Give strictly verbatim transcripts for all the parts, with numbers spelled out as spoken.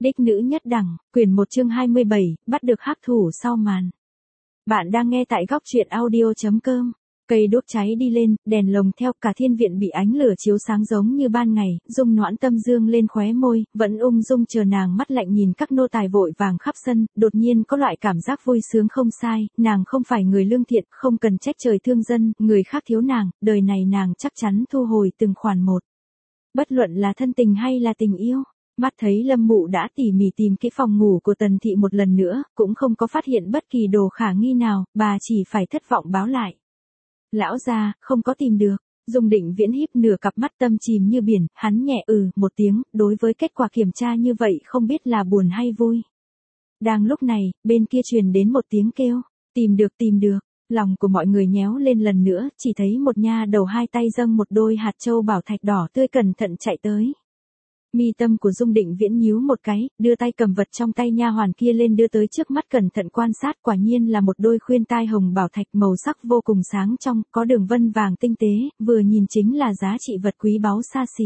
Đích nữ nhất đẳng, quyển một chương hai mươi bảy, bắt được hắc thủ sau màn. Bạn đang nghe tại góc truyện audio chấm com. Cây đốt cháy đi lên, đèn lồng theo cả thiên viện bị ánh lửa chiếu sáng giống như ban ngày, Dung Noãn Tâm dương lên khóe môi, vẫn ung dung chờ nàng mắt lạnh nhìn các nô tài vội vàng khắp sân, đột nhiên có loại cảm giác vui sướng không sai, nàng không phải người lương thiện, không cần trách trời thương dân, người khác thiếu nàng, đời này nàng chắc chắn thu hồi từng khoản một. Bất luận là thân tình hay là tình yêu. Mắt thấy Lâm Mụ đã tỉ mỉ tìm cái phòng ngủ của Tần Thị một lần nữa, cũng không có phát hiện bất kỳ đồ khả nghi nào, bà chỉ phải thất vọng báo lại. Lão gia, không có tìm được. Dung Định Viễn híp nửa cặp mắt tâm chìm như biển, hắn nhẹ ừ một tiếng, đối với kết quả kiểm tra như vậy không biết là buồn hay vui. Đang lúc này, bên kia truyền đến một tiếng kêu, tìm được tìm được. Lòng của mọi người nhéo lên lần nữa, chỉ thấy một nha đầu hai tay dâng một đôi hạt châu bảo thạch đỏ tươi cẩn thận chạy tới. Mi tâm của Dung Định Viễn nhíu một cái, đưa tay cầm vật trong tay nha hoàn kia lên đưa tới trước mắt cẩn thận quan sát, quả nhiên là một đôi khuyên tai hồng bảo thạch màu sắc vô cùng sáng trong, có đường vân vàng tinh tế, vừa nhìn chính là giá trị vật quý báu xa xỉ.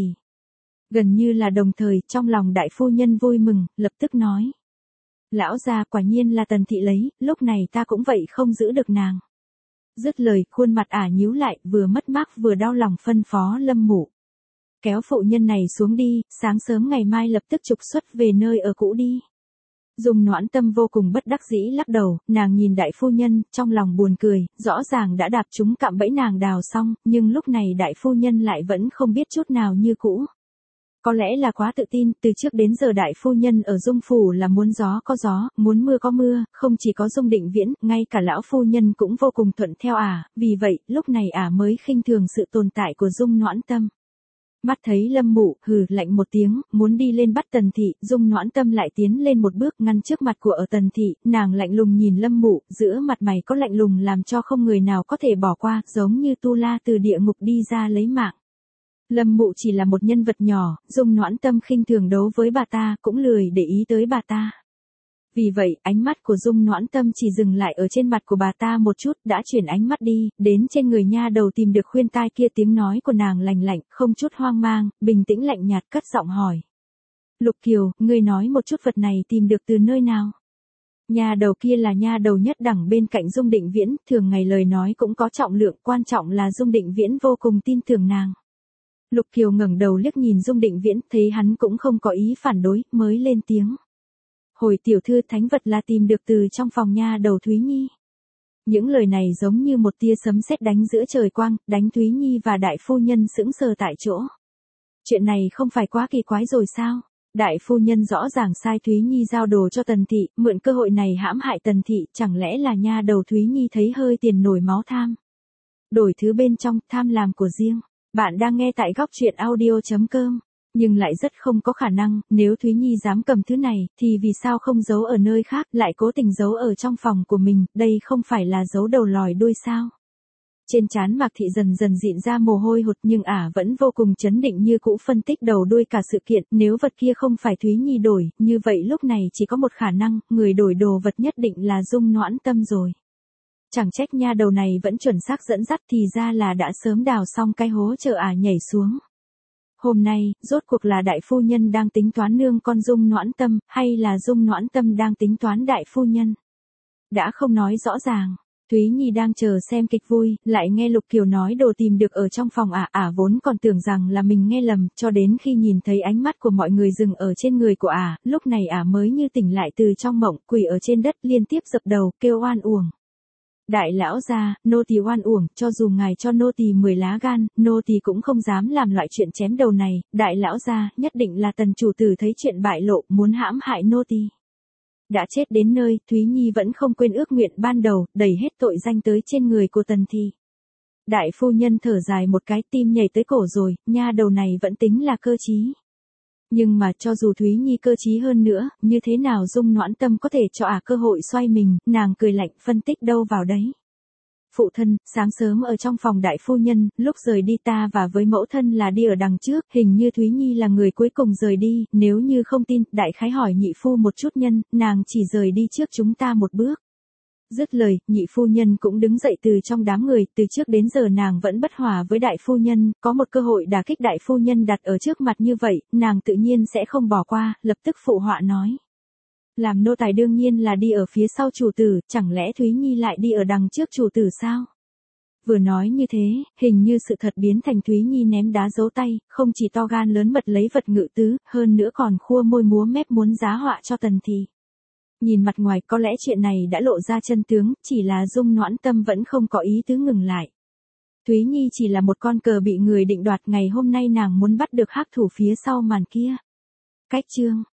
Gần như là đồng thời, trong lòng đại phu nhân vui mừng, lập tức nói. Lão gia, quả nhiên là Tần Thị lấy, lúc này ta cũng vậy không giữ được nàng. Dứt lời, khuôn mặt ả nhíu lại, vừa mất mát vừa đau lòng phân phó Lâm Mụ. Kéo phụ nhân này xuống đi, sáng sớm ngày mai lập tức trục xuất về nơi ở cũ đi. Dung Noãn Tâm vô cùng bất đắc dĩ lắc đầu, nàng nhìn đại phu nhân, trong lòng buồn cười, rõ ràng đã đạp trúng cạm bẫy nàng đào xong, nhưng lúc này đại phu nhân lại vẫn không biết chút nào như cũ. Có lẽ là quá tự tin, từ trước đến giờ đại phu nhân ở Dung Phủ là muốn gió có gió, muốn mưa có mưa, không chỉ có Dung Định Viễn, ngay cả lão phu nhân cũng vô cùng thuận theo ả, vì vậy, lúc này ả mới khinh thường sự tồn tại của Dung Noãn Tâm. Mắt thấy Lâm Mụ, hừ lạnh một tiếng, muốn đi lên bắt Tần Thị, Dung Noãn Tâm lại tiến lên một bước ngăn trước mặt của ở Tần Thị, nàng lạnh lùng nhìn Lâm Mụ, giữa mặt mày có lạnh lùng làm cho không người nào có thể bỏ qua, giống như Tu La từ địa ngục đi ra lấy mạng. Lâm Mụ chỉ là một nhân vật nhỏ, Dung Noãn Tâm khinh thường đấu với bà ta, cũng lười để ý tới bà ta. Vì vậy, ánh mắt của Dung Noãn Tâm chỉ dừng lại ở trên mặt của bà ta một chút, đã chuyển ánh mắt đi, đến trên người nha đầu tìm được khuyên tai kia, tiếng nói của nàng lành lạnh, không chút hoang mang, bình tĩnh lạnh nhạt cất giọng hỏi. Lục Kiều, ngươi nói một chút vật này tìm được từ nơi nào? Nha đầu kia là nha đầu nhất đẳng bên cạnh Dung Định Viễn, thường ngày lời nói cũng có trọng lượng, quan trọng là Dung Định Viễn vô cùng tin tưởng nàng. Lục Kiều ngẩng đầu liếc nhìn Dung Định Viễn, thấy hắn cũng không có ý phản đối, mới lên tiếng. Hồi tiểu thư, thánh vật là tìm được từ trong phòng nha đầu Thúy Nhi. Những lời này giống như một tia sấm sét đánh giữa trời quang, đánh Thúy Nhi và đại phu nhân sững sờ tại chỗ. Chuyện này không phải quá kỳ quái rồi sao? Đại phu nhân rõ ràng sai Thúy Nhi giao đồ cho Tần Thị, mượn cơ hội này hãm hại Tần Thị, chẳng lẽ là nha đầu Thúy Nhi thấy hơi tiền nổi máu tham. Đổi thứ bên trong, tham làm của riêng. Bạn đang nghe tại góc truyện audio chấm com. Nhưng lại rất không có khả năng, nếu Thúy Nhi dám cầm thứ này, thì vì sao không giấu ở nơi khác, lại cố tình giấu ở trong phòng của mình, đây không phải là giấu đầu lòi đuôi sao? Trên trán Mạc Thị dần dần dịn ra mồ hôi hột, nhưng ả vẫn vô cùng chấn định như cũ, phân tích đầu đuôi cả sự kiện, nếu vật kia không phải Thúy Nhi đổi, như vậy lúc này chỉ có một khả năng, người đổi đồ vật nhất định là Dung Noãn Tâm rồi. Chẳng trách nha đầu này vẫn chuẩn xác dẫn dắt, thì ra là đã sớm đào xong cái hố chờ ả nhảy xuống. Hôm nay, rốt cuộc là đại phu nhân đang tính toán nương con Dung Noãn Tâm, hay là Dung Noãn Tâm đang tính toán đại phu nhân? Đã không nói rõ ràng, Thúy Nhi đang chờ xem kịch vui, lại nghe Lục Kiều nói đồ tìm được ở trong phòng ả, ả vốn còn tưởng rằng là mình nghe lầm, cho đến khi nhìn thấy ánh mắt của mọi người dừng ở trên người của ả, lúc này ả mới như tỉnh lại từ trong mộng, quỳ ở trên đất liên tiếp dập đầu, kêu oan uổng. Đại lão gia, nô tỳ oan uổng, cho dù ngài cho nô tỳ mười lá gan, nô tỳ cũng không dám làm loại chuyện chém đầu này, đại lão gia, nhất định là Tần chủ tử thấy chuyện bại lộ, muốn hãm hại nô tỳ. Đã chết đến nơi, Thúy Nhi vẫn không quên ước nguyện ban đầu, đẩy hết tội danh tới trên người của Tần Thị. Đại phu nhân thở dài một cái, tim nhảy tới cổ rồi, nha đầu này vẫn tính là cơ trí. Nhưng mà cho dù Thúy Nhi cơ trí hơn nữa, như thế nào Dung Noãn Tâm có thể cho ả à cơ hội xoay mình, nàng cười lạnh phân tích đâu vào đấy. Phụ thân, sáng sớm ở trong phòng đại phu nhân, lúc rời đi ta và với mẫu thân là đi ở đằng trước, hình như Thúy Nhi là người cuối cùng rời đi, nếu như không tin, đại khái hỏi nhị phu một chút nhân, nàng chỉ rời đi trước chúng ta một bước. Dứt lời, nhị phu nhân cũng đứng dậy từ trong đám người, từ trước đến giờ nàng vẫn bất hòa với đại phu nhân, có một cơ hội đả kích đại phu nhân đặt ở trước mặt như vậy, nàng tự nhiên sẽ không bỏ qua, lập tức phụ họa nói. Làm nô tài đương nhiên là đi ở phía sau chủ tử, chẳng lẽ Thúy Nhi lại đi ở đằng trước chủ tử sao? Vừa nói như thế, hình như sự thật biến thành Thúy Nhi ném đá giấu tay, không chỉ to gan lớn mật lấy vật ngự tứ, hơn nữa còn khua môi múa mép muốn giá họa cho Tần Thị. Nhìn mặt ngoài có lẽ chuyện này đã lộ ra chân tướng, chỉ là Dung Noãn Tâm vẫn không có ý tứ ngừng lại. Thúy Nhi chỉ là một con cờ bị người định đoạt, ngày hôm nay nàng muốn bắt được hắc thủ phía sau màn kia. Cách chương